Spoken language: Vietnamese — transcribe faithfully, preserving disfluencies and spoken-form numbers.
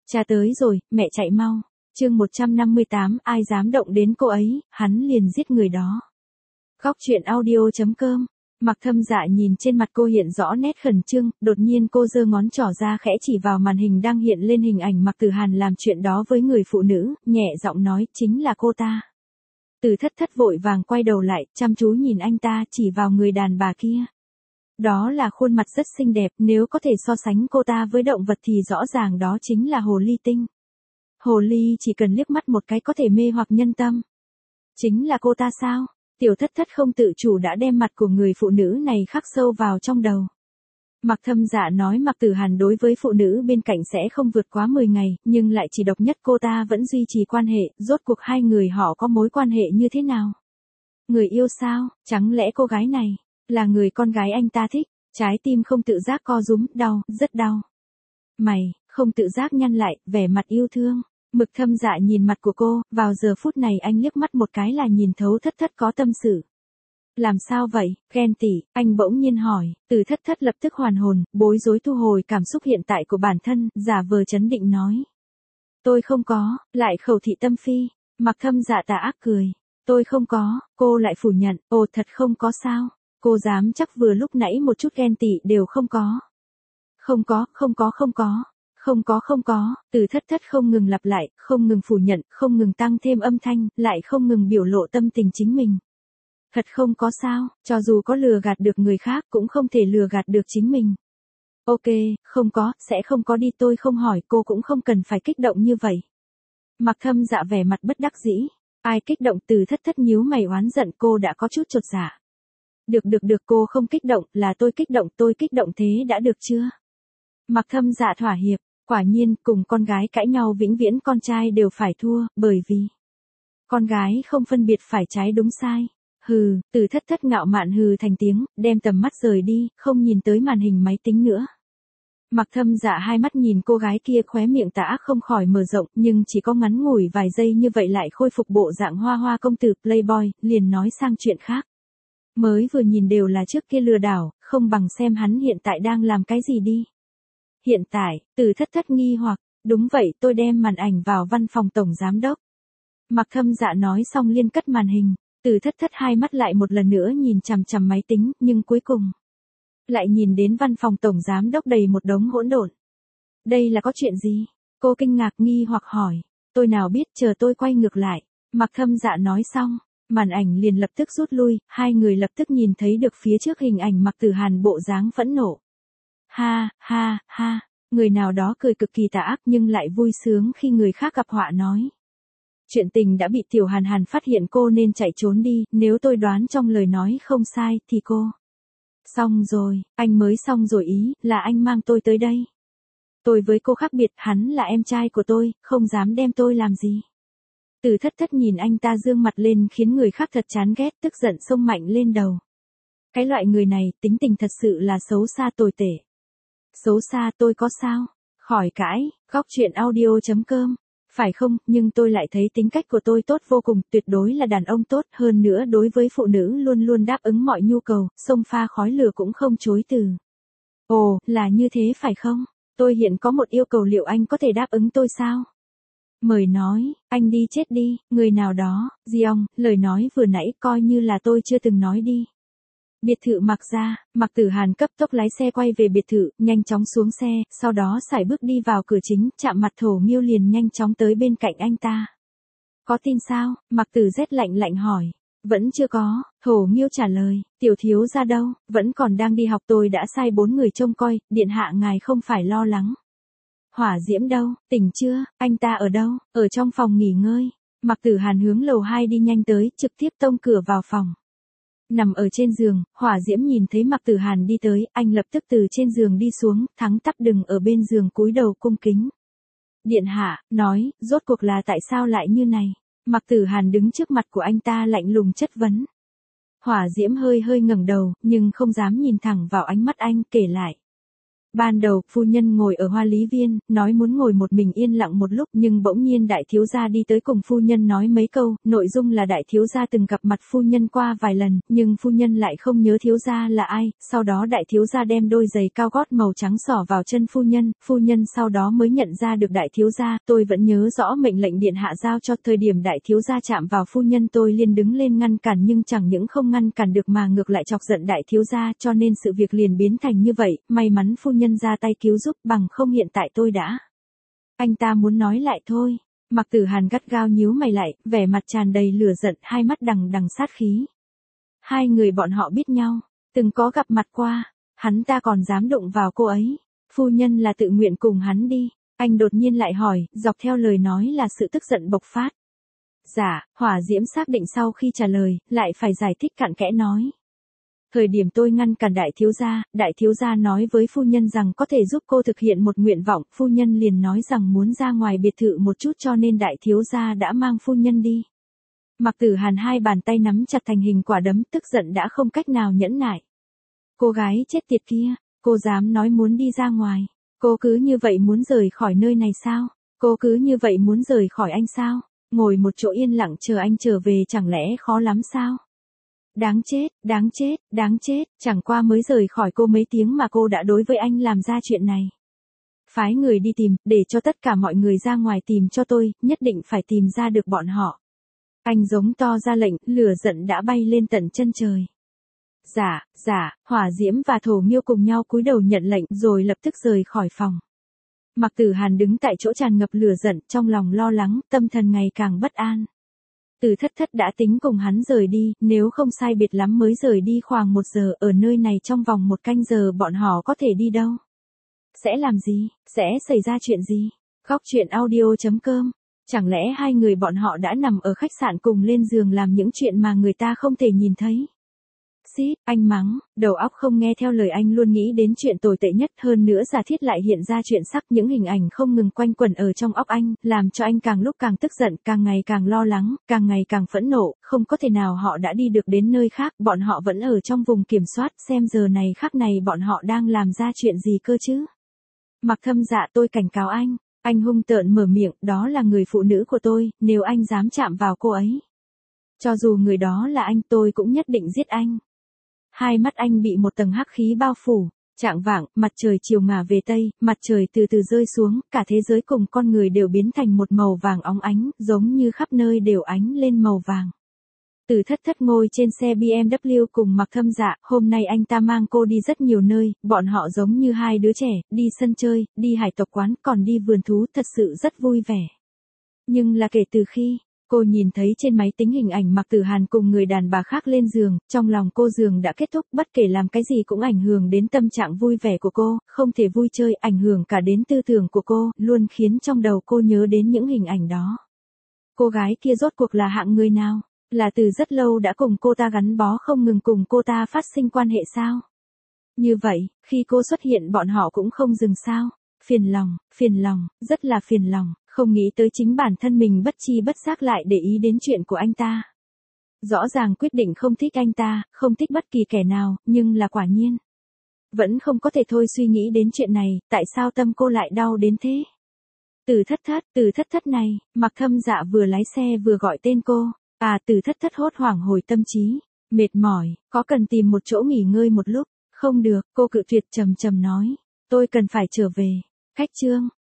Cha tới rồi, mẹ chạy mau. Chương một trăm năm mươi tám, ai dám động đến cô ấy, hắn liền giết người đó. Góc truyện audio chấm com. Mặc Thâm Dạ nhìn trên mặt cô hiện rõ nét khẩn trương, đột nhiên cô giơ ngón trỏ ra khẽ chỉ vào màn hình đang hiện lên hình ảnh Mặc Tử Hàn làm chuyện đó với người phụ nữ, nhẹ giọng nói, chính là cô ta. Từ Thất Thất vội vàng quay đầu lại, chăm chú nhìn anh ta, chỉ vào người đàn bà kia. Đó là khuôn mặt rất xinh đẹp, nếu có thể so sánh cô ta với động vật thì rõ ràng đó chính là hồ ly tinh. Hồ ly chỉ cần liếc mắt một cái có thể mê hoặc nhân tâm. Chính là cô ta sao? Tiểu Thất Thất không tự chủ đã đem mặt của người phụ nữ này khắc sâu vào trong đầu. Mặc Thâm Dạ nói Mặc Tử Hàn đối với phụ nữ bên cạnh sẽ không vượt quá mười ngày, nhưng lại chỉ độc nhất cô ta vẫn duy trì quan hệ, rốt cuộc hai người họ có mối quan hệ như thế nào? Người yêu sao? Chẳng lẽ cô gái này là người con gái anh ta thích? Trái tim không tự giác co rúm, đau, rất đau. Mày, không tự giác nhăn lại, vẻ mặt yêu thương. Mực Thâm Dạ nhìn mặt của cô, vào giờ phút này anh liếc mắt một cái là nhìn thấu Thất Thất có tâm sự. Làm sao vậy, ghen tị, anh bỗng nhiên hỏi, Từ Thất Thất lập tức hoàn hồn, bối rối thu hồi cảm xúc hiện tại của bản thân, giả vờ trấn định nói. Tôi không có, lại khẩu thị tâm phi. Mặc Thâm Dạ tà ác cười. Tôi không có, cô lại phủ nhận, ồ thật không có sao. Cô dám chắc vừa lúc nãy một chút ghen tị đều không có. Không có, không có, không có. Không có không có, Từ Thất Thất không ngừng lặp lại, không ngừng phủ nhận, không ngừng tăng thêm âm thanh, lại không ngừng biểu lộ tâm tình chính mình. Thật không có sao, cho dù có lừa gạt được người khác cũng không thể lừa gạt được chính mình. Ok, không có, sẽ không có đi, tôi không hỏi, cô cũng không cần phải kích động như vậy. Mặc Thâm Dạ vẻ mặt bất đắc dĩ. Ai kích động? Từ Thất Thất nhíu mày oán giận, cô đã có chút chột dạ. Được được được, cô không kích động, là tôi kích động, tôi kích động thế đã được chưa? Mặc Thâm Dạ thỏa hiệp. Quả nhiên, cùng con gái cãi nhau vĩnh viễn con trai đều phải thua, bởi vì con gái không phân biệt phải trái đúng sai. Hừ, Từ Thất Thất ngạo mạn hừ thành tiếng, đem tầm mắt rời đi, không nhìn tới màn hình máy tính nữa. Mặc Thâm Dạ hai mắt nhìn cô gái kia, khóe miệng tà ác không khỏi mở rộng, nhưng chỉ có ngắn ngủi vài giây như vậy lại khôi phục bộ dạng hoa hoa công tử playboy, liền nói sang chuyện khác. Mới vừa nhìn đều là trước kia lừa đảo, không bằng xem hắn hiện tại đang làm cái gì đi. Hiện tại, Từ Thất Thất nghi hoặc, đúng vậy, tôi đem màn ảnh vào văn phòng tổng giám đốc. Mặc Thâm Dạ nói xong liên cất màn hình, Từ Thất Thất hai mắt lại một lần nữa nhìn chằm chằm máy tính, nhưng cuối cùng lại nhìn đến văn phòng tổng giám đốc đầy một đống hỗn độn. Đây là có chuyện gì? Cô kinh ngạc nghi hoặc hỏi. Tôi nào biết, chờ tôi quay ngược lại. Mặc Thâm Dạ nói xong, màn ảnh liền lập tức rút lui, hai người lập tức nhìn thấy được phía trước hình ảnh Mặc Tử Hàn bộ dáng phẫn nộ. Ha, ha, ha, người nào đó cười cực kỳ tà ác nhưng lại vui sướng khi người khác gặp họa nói. Chuyện tình đã bị Tiểu Hàn Hàn phát hiện, cô nên chạy trốn đi, nếu tôi đoán trong lời nói không sai thì cô. Xong rồi, anh mới xong rồi ý, là anh mang tôi tới đây. Tôi với cô khác biệt, hắn là em trai của tôi, không dám đem tôi làm gì. Từ Thất Thất nhìn anh ta dương mặt lên khiến người khác thật chán ghét, tức giận xông mạnh lên đầu. Cái loại người này, tính tình thật sự là xấu xa tồi tệ. Xấu xa tôi có sao? Khỏi cãi, góc truyện audio chấm com. Phải không, nhưng tôi lại thấy tính cách của tôi tốt vô cùng, tuyệt đối là đàn ông tốt, hơn nữa đối với phụ nữ luôn luôn đáp ứng mọi nhu cầu, xông pha khói lửa cũng không chối từ. Ồ, là như thế phải không? Tôi hiện có một yêu cầu, liệu anh có thể đáp ứng tôi sao? Mời nói, anh đi chết đi, người nào đó, Giong, lời nói vừa nãy coi như là tôi chưa từng nói đi. Biệt thự Mặc ra, Mặc Tử Hàn cấp tốc lái xe quay về biệt thự, nhanh chóng xuống xe, sau đó sải bước đi vào cửa chính, chạm mặt Thổ Miêu liền nhanh chóng tới bên cạnh anh ta. Có tin sao? Mặc Tử rét lạnh lạnh hỏi. Vẫn chưa có, Thổ Miêu trả lời, tiểu thiếu ra đâu, vẫn còn đang đi học, tôi đã sai bốn người trông coi, điện hạ ngài không phải lo lắng. Hỏa Diễm đâu, tỉnh chưa, anh ta ở đâu, ở trong phòng nghỉ ngơi. Mặc Tử Hàn hướng lầu hai đi nhanh tới, trực tiếp tông cửa vào phòng. Nằm ở trên giường, Hỏa Diễm nhìn thấy Mặc Tử Hàn đi tới, anh lập tức từ trên giường đi xuống, thắng tắp đừng ở bên giường cúi đầu cung kính. Điện hạ, nói, rốt cuộc là tại sao lại như này? Mặc Tử Hàn đứng trước mặt của anh ta lạnh lùng chất vấn. Hỏa Diễm hơi hơi ngẩng đầu, nhưng không dám nhìn thẳng vào ánh mắt anh, kể lại. Ban đầu, phu nhân ngồi ở Hoa Lý Viên, nói muốn ngồi một mình yên lặng một lúc, nhưng bỗng nhiên đại thiếu gia đi tới cùng phu nhân nói mấy câu, nội dung là đại thiếu gia từng gặp mặt phu nhân qua vài lần, nhưng phu nhân lại không nhớ thiếu gia là ai, sau đó đại thiếu gia đem đôi giày cao gót màu trắng xỏ vào chân phu nhân, phu nhân sau đó mới nhận ra được đại thiếu gia, tôi vẫn nhớ rõ mệnh lệnh điện hạ giao cho, thời điểm đại thiếu gia chạm vào phu nhân tôi liền đứng lên ngăn cản nhưng chẳng những không ngăn cản được mà ngược lại chọc giận đại thiếu gia, cho nên sự việc liền biến thành như vậy, may mắn phu nhân ra tay cứu giúp, bằng không hiện tại tôi đã. Anh ta muốn nói lại thôi. Mạc Tử Hàn gắt gao nhíu mày lại, vẻ mặt tràn đầy lửa giận, hai mắt đằng đằng sát khí. Hai người bọn họ biết nhau, từng có gặp mặt qua, hắn ta còn dám đụng vào cô ấy. Phu nhân là tự nguyện cùng hắn đi. Anh đột nhiên lại hỏi, dọc theo lời nói là sự tức giận bộc phát. Dạ, Hỏa Diễm xác định sau khi trả lời, lại phải giải thích cặn kẽ nói. Thời điểm tôi ngăn cản đại thiếu gia, đại thiếu gia nói với phu nhân rằng có thể giúp cô thực hiện một nguyện vọng, phu nhân liền nói rằng muốn ra ngoài biệt thự một chút cho nên đại thiếu gia đã mang phu nhân đi. Mạc Tử Hàn hai bàn tay nắm chặt thành hình quả đấm, tức giận đã không cách nào nhẫn nại. Cô gái chết tiệt kia, cô dám nói muốn đi ra ngoài, cô cứ như vậy muốn rời khỏi nơi này sao, cô cứ như vậy muốn rời khỏi anh sao, ngồi một chỗ yên lặng chờ anh trở về chẳng lẽ khó lắm sao? Đáng chết, đáng chết, đáng chết, chẳng qua mới rời khỏi cô mấy tiếng mà cô đã đối với anh làm ra chuyện này. Phái người đi tìm, để cho tất cả mọi người ra ngoài tìm cho tôi, nhất định phải tìm ra được bọn họ. Anh giống to ra lệnh, lửa giận đã bay lên tận chân trời. Dạ, dạ, Hỏa Diễm và Thổ Nghiêu cùng nhau cúi đầu nhận lệnh rồi lập tức rời khỏi phòng. Mạc Tử Hàn đứng tại chỗ tràn ngập lửa giận, trong lòng lo lắng, tâm thần ngày càng bất an. Từ Thất Thất đã tính cùng hắn rời đi, nếu không sai biệt lắm mới rời đi khoảng một giờ, ở nơi này trong vòng một canh giờ bọn họ có thể đi đâu? Sẽ làm gì? Sẽ xảy ra chuyện gì? Góc truyện audio chấm com. Chẳng lẽ hai người bọn họ đã nằm ở khách sạn cùng lên giường làm những chuyện mà người ta không thể nhìn thấy? Xít, anh mắng, đầu óc không nghe theo lời anh luôn nghĩ đến chuyện tồi tệ nhất, hơn nữa giả thiết lại hiện ra chuyện sắc, những hình ảnh không ngừng quanh quẩn ở trong óc anh, làm cho anh càng lúc càng tức giận, càng ngày càng lo lắng, càng ngày càng phẫn nộ, không có thể nào họ đã đi được đến nơi khác, bọn họ vẫn ở trong vùng kiểm soát, xem giờ này khắc này bọn họ đang làm ra chuyện gì cơ chứ? Mạc Thâm Dạ, tôi cảnh cáo anh, anh hung tợn mở miệng, đó là người phụ nữ của tôi, nếu anh dám chạm vào cô ấy, cho dù người đó là anh tôi cũng nhất định giết anh. Hai mắt anh bị một tầng hắc khí bao phủ, chạng vạng, mặt trời chiều ngả về tây, mặt trời từ từ rơi xuống, cả thế giới cùng con người đều biến thành một màu vàng óng ánh, giống như khắp nơi đều ánh lên màu vàng. Từ Thất Thất ngồi trên xe bê em vê cùng Mạc Thâm Dạ, hôm nay anh ta mang cô đi rất nhiều nơi, bọn họ giống như hai đứa trẻ, đi sân chơi, đi hải tộc quán, còn đi vườn thú, thật sự rất vui vẻ. Nhưng là kể từ khi cô nhìn thấy trên máy tính hình ảnh Mạc Tử Hàn cùng người đàn bà khác lên giường, trong lòng cô giường đã kết thúc, bất kể làm cái gì cũng ảnh hưởng đến tâm trạng vui vẻ của cô, không thể vui chơi, ảnh hưởng cả đến tư tưởng của cô, luôn khiến trong đầu cô nhớ đến những hình ảnh đó. Cô gái kia rốt cuộc là hạng người nào? Là từ rất lâu đã cùng cô ta gắn bó không ngừng cùng cô ta phát sinh quan hệ sao? Như vậy, khi cô xuất hiện bọn họ cũng không dừng sao? Phiền lòng, phiền lòng, rất là phiền lòng. Không nghĩ tới chính bản thân mình bất chi bất giác lại để ý đến chuyện của anh ta. Rõ ràng quyết định không thích anh ta, không thích bất kỳ kẻ nào, nhưng là quả nhiên. Vẫn không có thể thôi suy nghĩ đến chuyện này, tại sao tâm cô lại đau đến thế? Từ Thất Thất, Từ Thất Thất này, Mạc Thâm Dạ vừa lái xe vừa gọi tên cô. À, Từ Thất Thất hốt hoảng hồi tâm trí. Mệt mỏi, có cần tìm một chỗ nghỉ ngơi một lúc? Không được, cô cự tuyệt trầm trầm nói. Tôi cần phải trở về. Cách chương.